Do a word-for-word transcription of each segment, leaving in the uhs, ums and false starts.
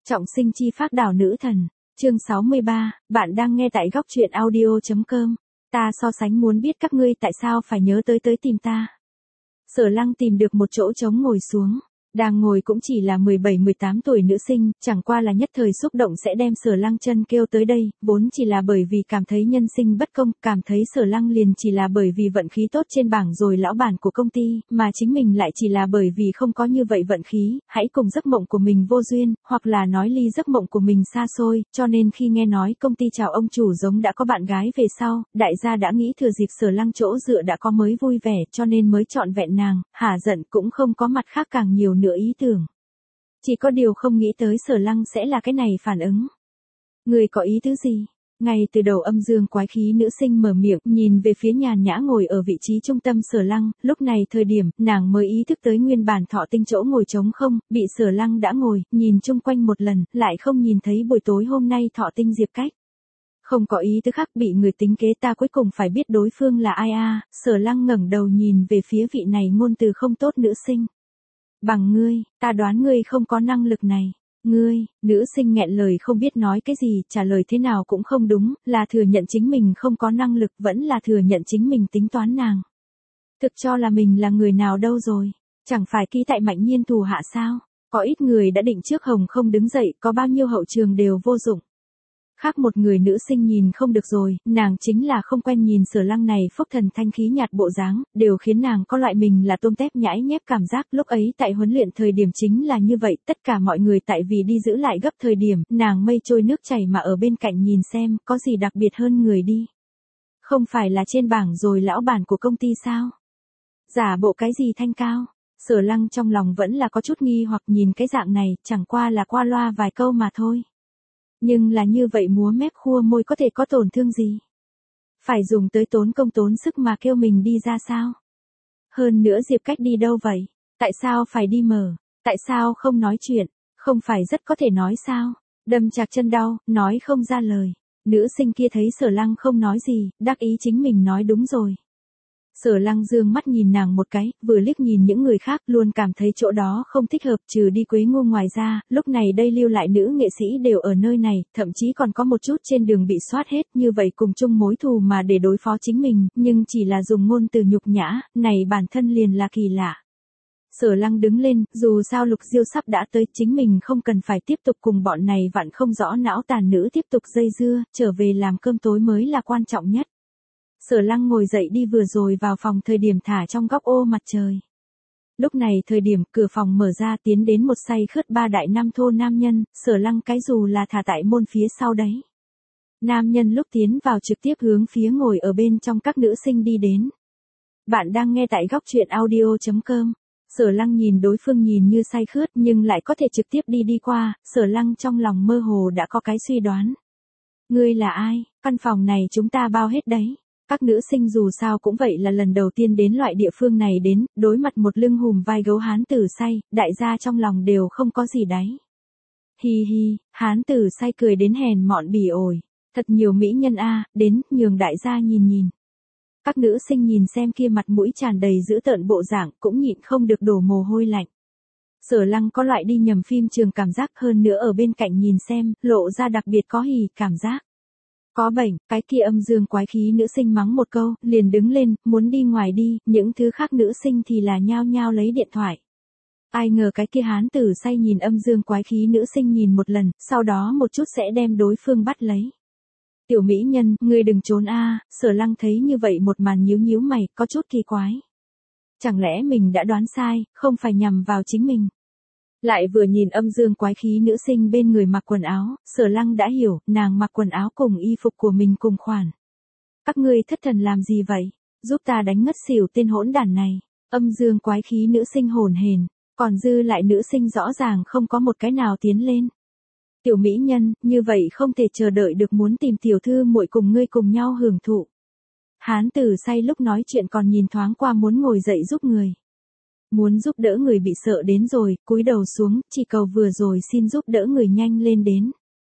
Trọng sinh chi phác đảo nữ thần, chương sáu mươi ba, bạn đang nghe tại góc truyện audio.com. Ta so sánh muốn biết các ngươi tại sao phải nhớ tới tới tìm ta. Sở Lăng tìm được một chỗ trống ngồi xuống. Đang ngồi cũng chỉ là mười bảy mười tám tuổi nữ sinh, chẳng qua là nhất thời xúc động sẽ đem Sở Lăng chân kêu tới đây, vốn chỉ là bởi vì cảm thấy nhân sinh bất công, cảm thấy Sở Lăng liền chỉ là bởi vì vận khí tốt trên bảng rồi lão bản của công ty, mà chính mình lại chỉ là bởi vì không có như vậy vận khí, hãy cùng giấc mộng của mình vô duyên, hoặc là nói ly giấc mộng của mình xa xôi, cho nên khi nghe nói công ty chào ông chủ giống đã có bạn gái về sau, đại gia đã nghĩ thừa dịp Sở Lăng chỗ dựa đã có mới vui vẻ, cho nên mới chọn vẹn nàng, hả giận cũng không có mặt khác càng nhiều nữa ý tưởng. Chỉ có điều không nghĩ tới Sở Lăng sẽ là cái này phản ứng. Người có ý tứ gì? Ngay từ đầu âm dương quái khí nữ sinh mở miệng, nhìn về phía nhàn nhã ngồi ở vị trí trung tâm Sở Lăng, lúc này thời điểm, nàng mới ý thức tới nguyên bản thọ tinh chỗ ngồi trống không, bị Sở Lăng đã ngồi, nhìn chung quanh một lần, lại không nhìn thấy buổi tối hôm nay thọ tinh Diệp Cách. Không có ý tứ khác bị người tính kế, ta cuối cùng phải biết đối phương là ai a à. Sở Lăng ngẩng đầu nhìn về phía vị này ngôn từ không tốt nữ sinh. Bằng ngươi, ta đoán ngươi không có năng lực này. Ngươi, nữ sinh nghẹn lời không biết nói cái gì, trả lời thế nào cũng không đúng, là thừa nhận chính mình không có năng lực, vẫn là thừa nhận chính mình tính toán nàng. Thực cho là mình là người nào đâu rồi, chẳng phải ký tại Mạnh Nhiên thủ hạ sao, có ít người đã định trước hồng không đứng dậy, có bao nhiêu hậu trường đều vô dụng. Khác một người nữ sinh nhìn không được rồi, nàng chính là không quen nhìn Sở Lăng này phúc thần thanh khí nhạt bộ dáng, đều khiến nàng có loại mình là tôm tép nhãi nhép cảm giác. Lúc ấy tại huấn luyện thời điểm chính là như vậy, tất cả mọi người tại vì đi giữ lại gấp thời điểm, nàng mây trôi nước chảy mà ở bên cạnh nhìn xem, có gì đặc biệt hơn người đi. Không phải là trên bảng rồi lão bản của công ty sao? Giả bộ cái gì thanh cao? Sở Lăng trong lòng vẫn là có chút nghi hoặc nhìn cái dạng này, chẳng qua là qua loa vài câu mà thôi. Nhưng là như vậy múa mép khua môi có thể có tổn thương gì? Phải dùng tới tốn công tốn sức mà kêu mình đi ra sao? Hơn nữa Diệp Cách đi đâu vậy? Tại sao phải đi mở? Tại sao không nói chuyện? Không phải rất có thể nói sao? Đâm chạc chân đau, nói không ra lời. Nữ sinh kia thấy Sở Lăng không nói gì, đắc ý chính mình nói đúng rồi. Sở Lăng dương mắt nhìn nàng một cái, vừa liếc nhìn những người khác, luôn cảm thấy chỗ đó không thích hợp, trừ đi Quế Ngu ngoài ra, lúc này đây lưu lại nữ nghệ sĩ đều ở nơi này, thậm chí còn có một chút trên đường bị soát hết, như vậy cùng chung mối thù mà để đối phó chính mình, nhưng chỉ là dùng ngôn từ nhục nhã, này bản thân liền là kỳ lạ. Sở Lăng đứng lên, dù sao Lục Diêu sắp đã tới, chính mình không cần phải tiếp tục cùng bọn này vặn không rõ não tàn nữ tiếp tục dây dưa, trở về làm cơm tối mới là quan trọng nhất. Sở Lăng ngồi dậy đi vừa rồi vào phòng thời điểm thả trong góc ô mặt trời. Lúc này thời điểm cửa phòng mở ra tiến đến một say khướt ba đại nam thô nam nhân, Sở Lăng cái dù là thả tại môn phía sau đấy. Nam nhân lúc tiến vào trực tiếp hướng phía ngồi ở bên trong các nữ sinh đi đến. Bạn đang nghe tại góc truyện audio.com. Sở Lăng nhìn đối phương nhìn như say khướt nhưng lại có thể trực tiếp đi đi qua, Sở Lăng trong lòng mơ hồ đã có cái suy đoán. Ngươi là ai? Căn phòng này chúng ta bao hết đấy. Các nữ sinh dù sao cũng vậy là lần đầu tiên đến loại địa phương này đến, đối mặt một lưng hùm vai gấu hán tử say, đại gia trong lòng đều không có gì đáy. Hi hi, hán tử say cười đến hèn mọn bỉ ổi, thật nhiều mỹ nhân a, đến, nhường đại gia nhìn nhìn. Các nữ sinh nhìn xem kia mặt mũi tràn đầy dữ tợn bộ dạng, cũng nhịn không được đổ mồ hôi lạnh. Sở Lăng có loại đi nhầm phim trường cảm giác, hơn nữa ở bên cạnh nhìn xem, lộ ra đặc biệt có hỉ cảm giác. Có bệnh, cái kia âm dương quái khí nữ sinh mắng một câu, liền đứng lên, muốn đi ngoài đi, những thứ khác nữ sinh thì là nhao nhao lấy điện thoại. Ai ngờ cái kia hán tử say nhìn âm dương quái khí nữ sinh nhìn một lần, sau đó một chút sẽ đem đối phương bắt lấy. Tiểu mỹ nhân, ngươi đừng trốn a. Sở Lăng thấy như vậy một màn nhíu nhíu mày, có chút kỳ quái. Chẳng lẽ mình đã đoán sai, không phải nhằm vào chính mình. Lại vừa nhìn âm dương quái khí nữ sinh bên người mặc quần áo, Sở Lăng đã hiểu, nàng mặc quần áo cùng y phục của mình cùng khoản. Các ngươi thất thần làm gì vậy? Giúp ta đánh ngất xỉu tên hỗn đản này. Âm dương quái khí nữ sinh hồn hển, còn dư lại nữ sinh rõ ràng không có một cái nào tiến lên. Tiểu mỹ nhân, như vậy không thể chờ đợi được muốn tìm tiểu thư muội cùng ngươi cùng nhau hưởng thụ. Hán tử say lúc nói chuyện còn nhìn thoáng qua muốn ngồi dậy giúp người. Muốn giúp đỡ người bị sợ đến rồi, cúi đầu xuống, chỉ cầu vừa rồi xin giúp đỡ người nhanh lên đến.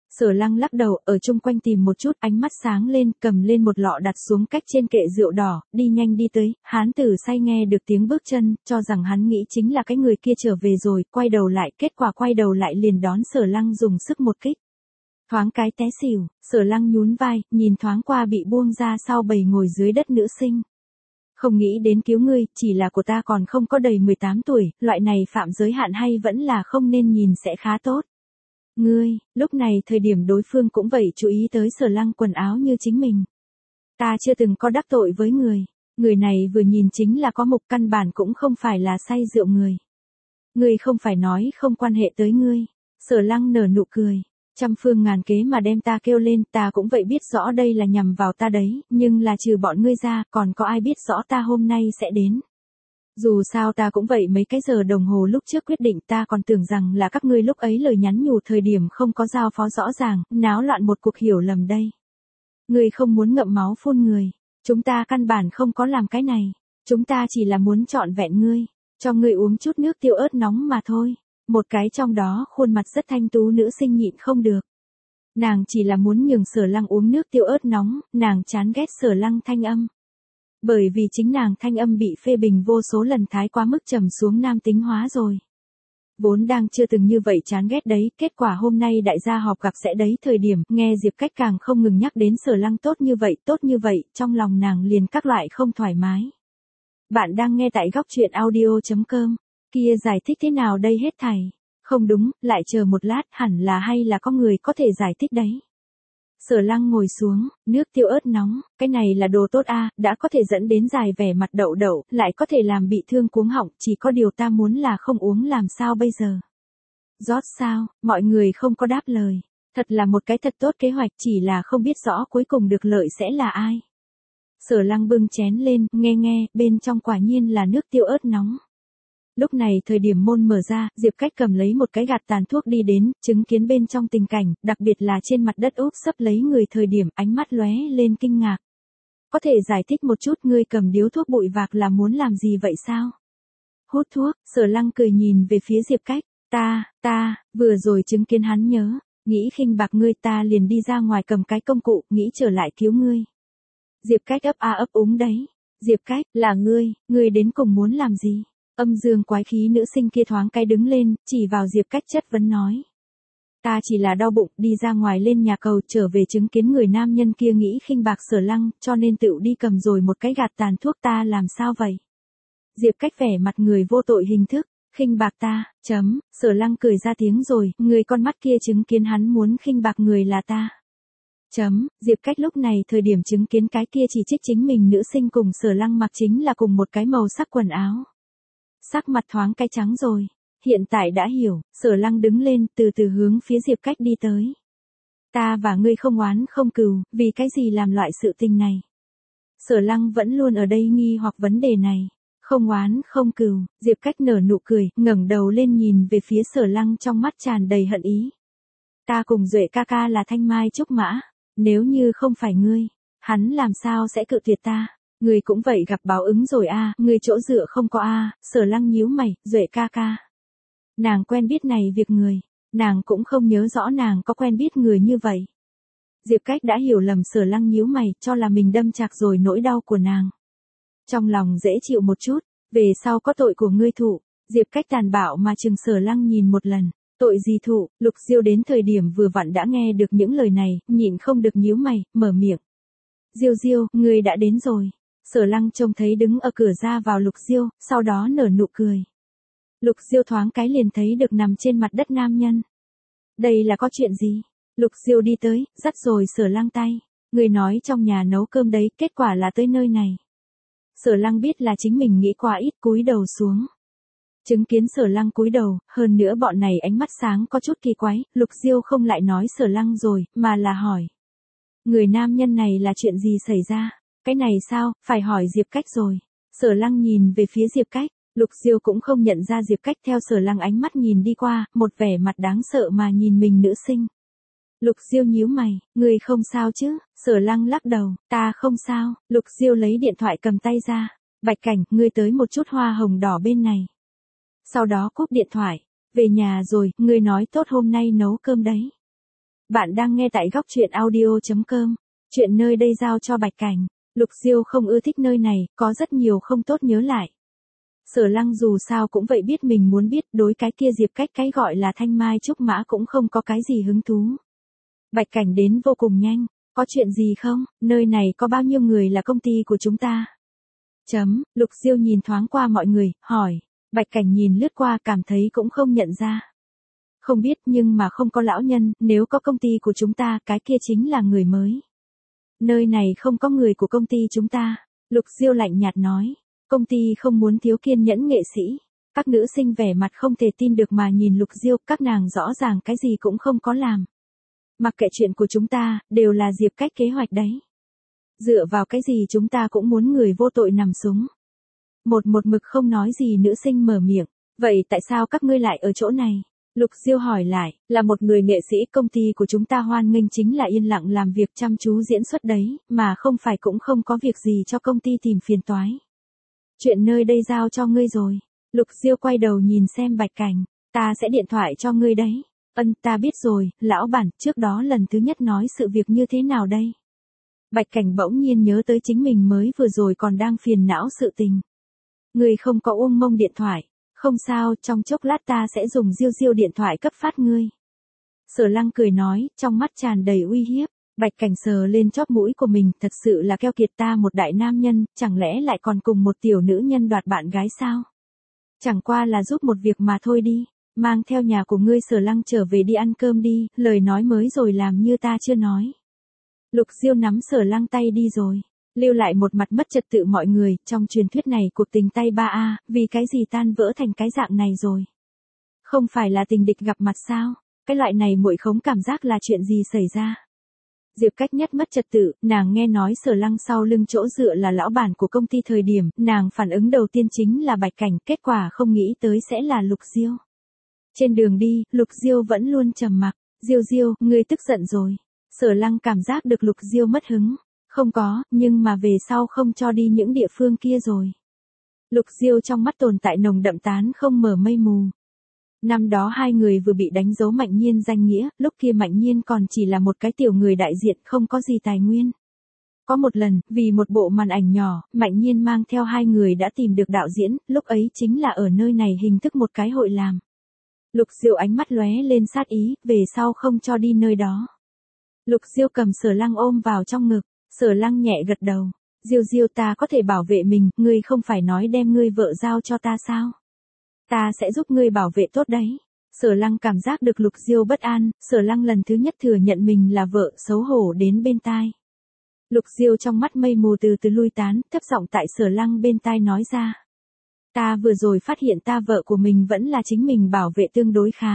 Sở Lăng lắc đầu, ở chung quanh tìm một chút, ánh mắt sáng lên, cầm lên một lọ đặt xuống cách trên kệ rượu đỏ, đi nhanh đi tới, hán tử say nghe được tiếng bước chân, cho rằng hắn nghĩ chính là cái người kia trở về rồi, quay đầu lại, kết quả quay đầu lại liền đón Sở Lăng dùng sức một kích. Thoáng cái té xỉu, Sở Lăng nhún vai, nhìn thoáng qua bị buông ra sau bầy ngồi dưới đất nữ sinh. Không nghĩ đến cứu ngươi, chỉ là của ta còn không có đầy mười tám tuổi, loại này phạm giới hạn hay vẫn là không nên nhìn sẽ khá tốt. Ngươi, lúc này thời điểm đối phương cũng vậy chú ý tới Sở Lăng quần áo như chính mình. Ta chưa từng có đắc tội với người, người này vừa nhìn chính là có mục, căn bản cũng không phải là say rượu người. Ngươi không phải nói không quan hệ tới ngươi. Sở Lăng nở nụ cười. Trăm phương ngàn kế mà đem ta kêu lên, ta cũng vậy biết rõ đây là nhằm vào ta đấy, nhưng là trừ bọn ngươi ra, còn có ai biết rõ ta hôm nay sẽ đến. Dù sao ta cũng vậy mấy cái giờ đồng hồ lúc trước quyết định, ta còn tưởng rằng là các ngươi lúc ấy lời nhắn nhủ thời điểm không có giao phó rõ ràng, náo loạn một cuộc hiểu lầm đây. Ngươi không muốn ngậm máu phun người, chúng ta căn bản không có làm cái này, chúng ta chỉ là muốn trọn vẹn ngươi, cho ngươi uống chút nước tiêu ớt nóng mà thôi. Một cái trong đó khuôn mặt rất thanh tú nữ sinh nhịn không được. Nàng chỉ là muốn nhường Sở Lăng uống nước tiêu ớt nóng, nàng chán ghét Sở Lăng thanh âm. Bởi vì chính nàng thanh âm bị phê bình vô số lần thái quá mức trầm xuống nam tính hóa rồi. Vốn đang chưa từng như vậy chán ghét đấy, kết quả hôm nay đại gia họp gặp sẽ đấy thời điểm, nghe Diệp Cách càng không ngừng nhắc đến Sở Lăng tốt như vậy, tốt như vậy, trong lòng nàng liền các loại không thoải mái. Bạn đang nghe tại góc truyện audio chấm com. Kia giải thích thế nào đây hết thảy? Không đúng, lại chờ một lát, hẳn là hay là có người có thể giải thích đấy. Sở Lăng ngồi xuống, nước tiêu ớt nóng, cái này là đồ tốt a, à, đã có thể dẫn đến dài vẻ mặt đậu đậu, lại có thể làm bị thương cuống họng, chỉ có điều ta muốn là không uống làm sao bây giờ. Rót sao, mọi người không có đáp lời. Thật là một cái thật tốt kế hoạch, chỉ là không biết rõ cuối cùng được lợi sẽ là ai. Sở Lăng bưng chén lên, nghe nghe, bên trong quả nhiên là nước tiêu ớt nóng. Lúc này thời điểm môn mở ra, Diệp Cách cầm lấy một cái gạt tàn thuốc đi đến, chứng kiến bên trong tình cảnh, đặc biệt là trên mặt đất úp sấp lấy người thời điểm ánh mắt lóe lên kinh ngạc. Có thể giải thích một chút, ngươi cầm điếu thuốc bụi vạc là muốn làm gì vậy sao? Hút thuốc, Sở Lăng cười nhìn về phía Diệp Cách, ta, ta, vừa rồi chứng kiến hắn nhớ, nghĩ khinh bạc ngươi ta liền đi ra ngoài cầm cái công cụ, nghĩ trở lại cứu ngươi. Diệp Cách ấp a ấp úng đấy, Diệp Cách, là ngươi, ngươi đến cùng muốn làm gì? Âm dương quái khí nữ sinh kia thoáng cái đứng lên, chỉ vào Diệp Cách chất vấn nói. Ta chỉ là đau bụng, đi ra ngoài lên nhà cầu trở về chứng kiến người nam nhân kia nghĩ khinh bạc Sở Lăng, cho nên tự đi cầm rồi một cái gạt tàn thuốc, ta làm sao vậy? Diệp Cách vẻ mặt người vô tội hình thức, khinh bạc ta, chấm, Sở Lăng cười ra tiếng rồi, người con mắt kia chứng kiến hắn muốn khinh bạc người là ta. Chấm, Diệp Cách lúc này thời điểm chứng kiến cái kia chỉ trích chính mình nữ sinh cùng Sở Lăng mặc chính là cùng một cái màu sắc quần áo. Sắc mặt thoáng cái trắng rồi, hiện tại đã hiểu, Sở Lăng đứng lên từ từ hướng phía Diệp Cách đi tới. Ta và ngươi không oán không cừu, vì cái gì làm loại sự tình này? Sở Lăng vẫn luôn ở đây nghi hoặc vấn đề này. Không oán không cừu, Diệp Cách nở nụ cười, ngẩng đầu lên nhìn về phía Sở Lăng trong mắt tràn đầy hận ý. Ta cùng Duệ ca ca là thanh mai trúc mã, nếu như không phải ngươi, hắn làm sao sẽ cự tuyệt ta? Ngươi cũng vậy gặp báo ứng rồi a, à, ngươi chỗ dựa không có a, à, Sở Lăng nhíu mày, Duệ ca ca. Nàng quen biết này việc người, nàng cũng không nhớ rõ nàng có quen biết người như vậy. Diệp Cách đã hiểu lầm Sở Lăng nhíu mày, cho là mình đâm chạc rồi nỗi đau của nàng. Trong lòng dễ chịu một chút, về sau có tội của ngươi thụ, Diệp Cách tàn bạo mà chừng Sở Lăng nhìn một lần. Tội gì thụ, Lục Diêu đến thời điểm vừa vặn đã nghe được những lời này, nhịn không được nhíu mày, mở miệng. Diêu Diêu, ngươi đã đến rồi. Sở Lăng trông thấy đứng ở cửa ra vào Lục Diêu, sau đó nở nụ cười. Lục Diêu thoáng cái liền thấy được nằm trên mặt đất nam nhân. Đây là có chuyện gì? Lục Diêu đi tới, dắt rồi Sở Lăng tay. Người nói trong nhà nấu cơm đấy, kết quả là tới nơi này. Sở Lăng biết là chính mình nghĩ quá ít, cúi đầu xuống. Chứng kiến Sở Lăng cúi đầu, hơn nữa bọn này ánh mắt sáng có chút kỳ quái, Lục Diêu không lại nói Sở Lăng rồi, mà là hỏi. Người nam nhân này là chuyện gì xảy ra? Cái này sao, phải hỏi Diệp Cách rồi. Sở Lăng nhìn về phía Diệp Cách, Lục Diêu cũng không nhận ra Diệp Cách theo Sở Lăng ánh mắt nhìn đi qua, một vẻ mặt đáng sợ mà nhìn mình nữ sinh. Lục Diêu nhíu mày, người không sao chứ? Sở Lăng lắc đầu, ta không sao. Lục Diêu lấy điện thoại cầm tay ra. Bạch Cảnh, ngươi tới một chút hoa hồng đỏ bên này. Sau đó cúp điện thoại. Về nhà rồi, ngươi nói tốt hôm nay nấu cơm đấy. Bạn đang nghe tại góc truyện audio.com. Chuyện nơi đây giao cho Bạch Cảnh. Lục Diêu không ưa thích nơi này, có rất nhiều không tốt nhớ lại. Sở Lăng dù sao cũng vậy biết mình muốn biết, đối cái kia Diệp Cách cái gọi là thanh mai trúc mã cũng không có cái gì hứng thú. Bạch Cảnh đến vô cùng nhanh, có chuyện gì không, nơi này có bao nhiêu người là công ty của chúng ta? Chấm, Lục Diêu nhìn thoáng qua mọi người, hỏi. Bạch Cảnh nhìn lướt qua cảm thấy cũng không nhận ra. Không biết nhưng mà không có lão nhân, nếu có công ty của chúng ta cái kia chính là người mới. Nơi này không có người của công ty chúng ta. Lục Diêu lạnh nhạt nói. Công ty không muốn thiếu kiên nhẫn nghệ sĩ. Các nữ sinh vẻ mặt không thể tin được mà nhìn Lục Diêu, các nàng rõ ràng cái gì cũng không có làm. Mặc kệ chuyện của chúng ta, đều là Diệp Cách kế hoạch đấy. Dựa vào cái gì chúng ta cũng muốn người vô tội nằm súng. Một một mực không nói gì nữ sinh mở miệng. Vậy tại sao các ngươi lại ở chỗ này? Lục Diêu hỏi lại, là một người nghệ sĩ, công ty của chúng ta hoan nghênh chính là yên lặng làm việc chăm chú diễn xuất đấy, mà không phải cũng không có việc gì cho công ty tìm phiền toái. Chuyện nơi đây giao cho ngươi rồi. Lục Diêu quay đầu nhìn xem Bạch Cảnh, ta sẽ điện thoại cho ngươi đấy. Ân, ta biết rồi, lão bản, trước đó lần thứ nhất nói sự việc như thế nào đây? Bạch Cảnh bỗng nhiên nhớ tới chính mình mới vừa rồi còn đang phiền não sự tình. Ngươi không có ôm mông điện thoại. Không sao, trong chốc lát ta sẽ dùng Diêu Diêu điện thoại cấp phát ngươi. Sở Lăng cười nói, trong mắt tràn đầy uy hiếp. Bạch Cảnh sờ lên chóp mũi của mình, thật sự là keo kiệt, ta một đại nam nhân, chẳng lẽ lại còn cùng một tiểu nữ nhân đoạt bạn gái sao? Chẳng qua là giúp một việc mà thôi đi, mang theo nhà của ngươi Sở Lăng trở về đi ăn cơm đi, lời nói mới rồi làm như ta chưa nói. Lục Diêu nắm Sở Lăng tay đi rồi. Lưu lại một mặt mất trật tự mọi người, trong truyền thuyết này cuộc tình tay ba a, vì cái gì tan vỡ thành cái dạng này rồi? Không phải là tình địch gặp mặt sao? Cái loại này muội khống cảm giác là chuyện gì xảy ra? Diệp Cách nhất mất trật tự, nàng nghe nói Sở Lăng sau lưng chỗ dựa là lão bản của công ty thời điểm, nàng phản ứng đầu tiên chính là Bạch Cảnh, kết quả không nghĩ tới sẽ là Lục Diêu. Trên đường đi, Lục Diêu vẫn luôn trầm mặc, Diêu Diêu, ngươi tức giận rồi. Sở Lăng cảm giác được Lục Diêu mất hứng. Không có, nhưng mà về sau không cho đi những địa phương kia rồi. Lục Diêu trong mắt tồn tại nồng đậm tán không mở mây mù. Năm đó hai người vừa bị đánh dấu Mạnh Nhiên danh nghĩa, lúc kia Mạnh Nhiên còn chỉ là một cái tiểu người đại diện không có gì tài nguyên. Có một lần, vì một bộ màn ảnh nhỏ, Mạnh Nhiên mang theo hai người đã tìm được đạo diễn, lúc ấy chính là ở nơi này hình thức một cái hội làm. Lục Diêu ánh mắt lóe lên sát ý, về sau không cho đi nơi đó. Lục Diêu cầm Sở Lăng ôm vào trong ngực. Sở Lăng nhẹ gật đầu. Diêu Diêu, ta có thể bảo vệ mình, ngươi không phải nói đem ngươi vợ giao cho ta sao? Ta sẽ giúp ngươi bảo vệ tốt đấy. Sở Lăng cảm giác được Lục Diêu bất an, Sở Lăng lần thứ nhất thừa nhận mình là vợ, xấu hổ đến bên tai. Lục Diêu trong mắt mây mù từ từ lui tán, thấp giọng tại Sở Lăng bên tai nói ra. Ta vừa rồi phát hiện ta vợ của mình vẫn là chính mình bảo vệ tương đối khá.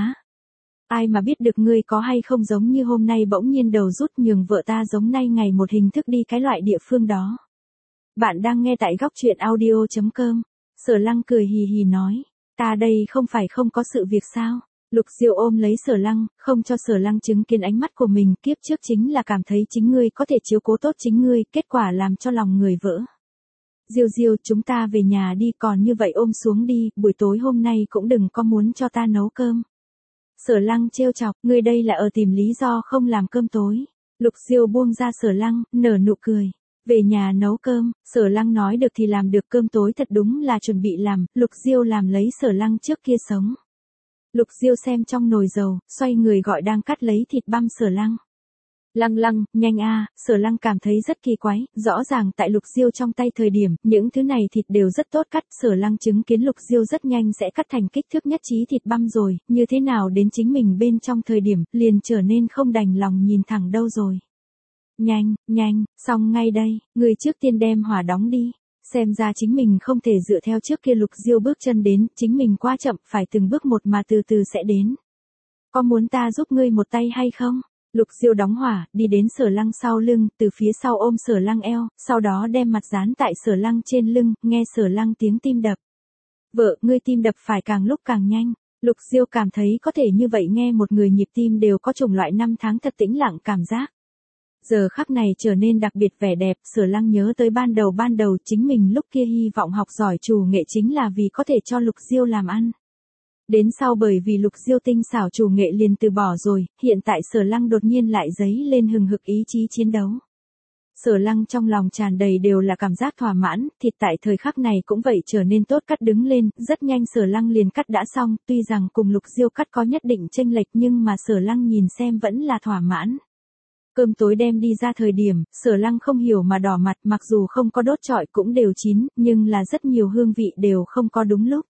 Ai mà biết được ngươi có hay không giống như hôm nay bỗng nhiên đầu rút nhường vợ ta giống nay ngày một hình thức đi cái loại địa phương đó. Bạn đang nghe tại góc truyện audio.com. Sở Lăng cười hì hì nói. Ta đây không phải không có sự việc sao? Lục Diêu ôm lấy Sở Lăng, không cho Sở Lăng chứng kiến ánh mắt của mình, kiếp trước chính là cảm thấy chính ngươi có thể chiếu cố tốt chính ngươi, kết quả làm cho lòng người vỡ. Diêu Diêu, chúng ta về nhà đi, còn như vậy ôm xuống đi, buổi tối hôm nay cũng đừng có muốn cho ta nấu cơm. Sở Lăng trêu chọc, ngươi đây là ở tìm lý do không làm cơm tối. Lục Diêu buông ra Sở Lăng, nở nụ cười. Về nhà nấu cơm, Sở Lăng nói được thì làm được, cơm tối thật đúng là chuẩn bị làm, Lục Diêu làm lấy Sở Lăng trước kia sống. Lục Diêu xem trong nồi dầu, xoay người gọi đang cắt lấy thịt băm Sở Lăng. Lăng lăng, nhanh a, Sở Lăng cảm thấy rất kỳ quái, rõ ràng tại Lục Diêu trong tay thời điểm, những thứ này thịt đều rất tốt cắt, Sở Lăng chứng kiến Lục Diêu rất nhanh sẽ cắt thành kích thước nhất trí thịt băm rồi, như thế nào đến chính mình bên trong thời điểm, liền trở nên không đành lòng nhìn thẳng đâu rồi. Nhanh, nhanh, xong ngay đây, người trước tiên đem hỏa đóng đi. Xem ra chính mình không thể dựa theo trước kia Lục Diêu bước chân đến, chính mình quá chậm, phải từng bước một mà từ từ sẽ đến. Có muốn ta giúp ngươi một tay hay không? Lục Diêu đóng hỏa, đi đến Sở Lăng sau lưng, từ phía sau ôm Sở Lăng eo, sau đó đem mặt dán tại Sở Lăng trên lưng, nghe Sở Lăng tiếng tim đập. Vợ, ngươi tim đập phải càng lúc càng nhanh. Lục Diêu cảm thấy có thể như vậy nghe một người nhịp tim đều có chủng loại năm tháng thật tĩnh lặng cảm giác. Giờ khắc này trở nên đặc biệt vẻ đẹp, Sở Lăng nhớ tới ban đầu ban đầu chính mình lúc kia hy vọng học giỏi chủ nghệ chính là vì có thể cho Lục Diêu làm ăn. Đến sau bởi vì Lục Diêu tinh xảo chủ nghệ liền từ bỏ rồi, hiện tại Sở Lăng đột nhiên lại dấy lên hừng hực ý chí chiến đấu. Sở Lăng trong lòng tràn đầy đều là cảm giác thỏa mãn, thịt tại thời khắc này cũng vậy trở nên tốt cắt đứng lên, rất nhanh Sở Lăng liền cắt đã xong, tuy rằng cùng Lục Diêu cắt có nhất định chênh lệch nhưng mà Sở Lăng nhìn xem vẫn là thỏa mãn. Cơm tối đem đi ra thời điểm, Sở Lăng không hiểu mà đỏ mặt, mặc dù không có đốt trọi cũng đều chín, nhưng là rất nhiều hương vị đều không có đúng lúc.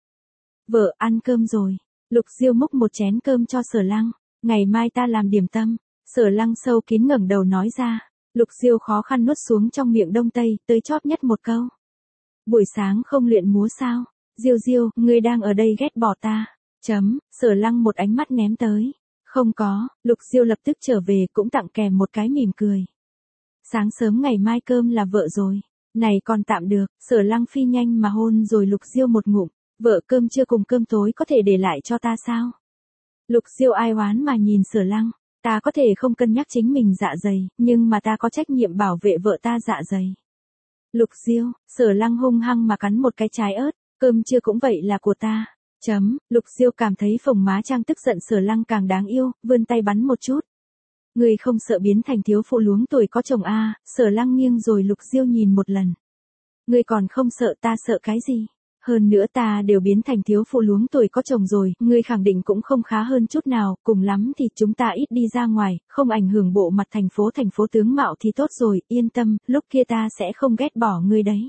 Vợ ăn cơm rồi. Lục Diêu múc một chén cơm cho Sở Lăng. Ngày mai ta làm điểm tâm. Sở Lăng sâu kín ngẩng đầu nói ra. Lục Diêu khó khăn nuốt xuống trong miệng đông tây, tới chót nhất một câu. Buổi sáng không luyện múa sao? Diêu Diêu, ngươi đang ở đây ghét bỏ ta. Chấm, Sở Lăng một ánh mắt ném tới. Không có, Lục Diêu lập tức trở về cũng tặng kèm một cái mỉm cười. Sáng sớm ngày mai cơm là vợ rồi. Này còn tạm được, Sở Lăng phi nhanh mà hôn rồi Lục Diêu một ngụm. Vợ cơm trưa cùng cơm tối có thể để lại cho ta sao? Lục Diêu ai oán mà nhìn Sở Lăng. Ta có thể không cân nhắc chính mình dạ dày, nhưng mà ta có trách nhiệm bảo vệ vợ ta dạ dày. Lục Diêu, Sở Lăng hung hăng mà cắn một cái trái ớt, cơm trưa cũng vậy là của ta. Chấm, Lục Diêu cảm thấy phồng má trang tức giận Sở Lăng càng đáng yêu, vươn tay bắn một chút. Người không sợ biến thành thiếu phụ luống tuổi có chồng a? Sở Lăng nghiêng rồi Lục Diêu nhìn một lần. Người còn không sợ ta sợ cái gì? Hơn nữa ta đều biến thành thiếu phụ luống tuổi có chồng rồi, ngươi khẳng định cũng không khá hơn chút nào, cùng lắm thì chúng ta ít đi ra ngoài, không ảnh hưởng bộ mặt thành phố thành phố tướng mạo thì tốt rồi, yên tâm, lúc kia ta sẽ không ghét bỏ ngươi đấy.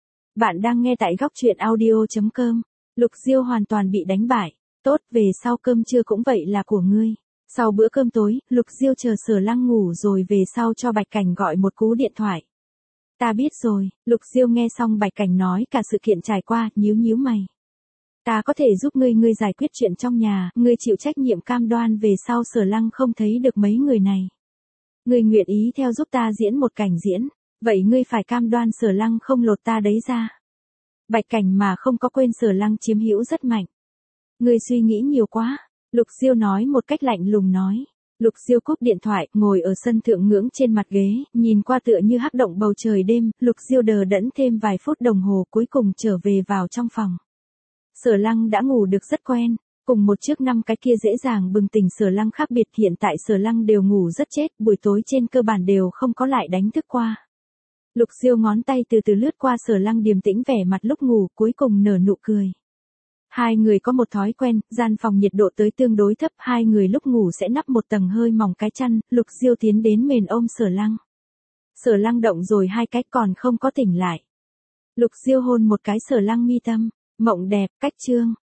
Bạn đang nghe tại góc truyện audio chấm com. Lục Diêu hoàn toàn bị đánh bại. Tốt, về sau cơm trưa cũng vậy là của ngươi. Sau bữa cơm tối, Lục Diêu chờ Sở Lăng ngủ rồi về sau cho Bạch Cảnh gọi một cú điện thoại. Ta biết rồi, Lục Diêu nghe xong Bạch Cảnh nói cả sự kiện trải qua, nhíu nhíu mày. Ta có thể giúp ngươi ngươi giải quyết chuyện trong nhà, ngươi chịu trách nhiệm cam đoan về sau Sở Lăng không thấy được mấy người này. Ngươi nguyện ý theo giúp ta diễn một cảnh diễn, vậy ngươi phải cam đoan Sở Lăng không lột ta đấy ra. Bạch Cảnh mà không có quên Sở Lăng chiếm hữu rất mạnh. Ngươi suy nghĩ nhiều quá, Lục Diêu nói một cách lạnh lùng nói. Lục Diêu cúp điện thoại, ngồi ở sân thượng ngưỡng trên mặt ghế, nhìn qua tựa như hắc động bầu trời đêm, Lục Diêu đờ đẫn thêm vài phút đồng hồ cuối cùng trở về vào trong phòng. Sở Lăng đã ngủ được rất quen, cùng một trước năm cái kia dễ dàng bừng tỉnh Sở Lăng khác biệt, hiện tại Sở Lăng đều ngủ rất chết, buổi tối trên cơ bản đều không có lại đánh thức qua. Lục Diêu ngón tay từ từ lướt qua Sở Lăng điềm tĩnh vẻ mặt lúc ngủ, cuối cùng nở nụ cười. Hai người có một thói quen, gian phòng nhiệt độ tới tương đối thấp, hai người lúc ngủ sẽ nắp một tầng hơi mỏng cái chăn, Lục Diêu tiến đến mền ôm Sở Lăng. Sở Lăng động rồi hai cái còn không có tỉnh lại. Lục Diêu hôn một cái Sở Lăng mi tâm, mộng đẹp, cách chương.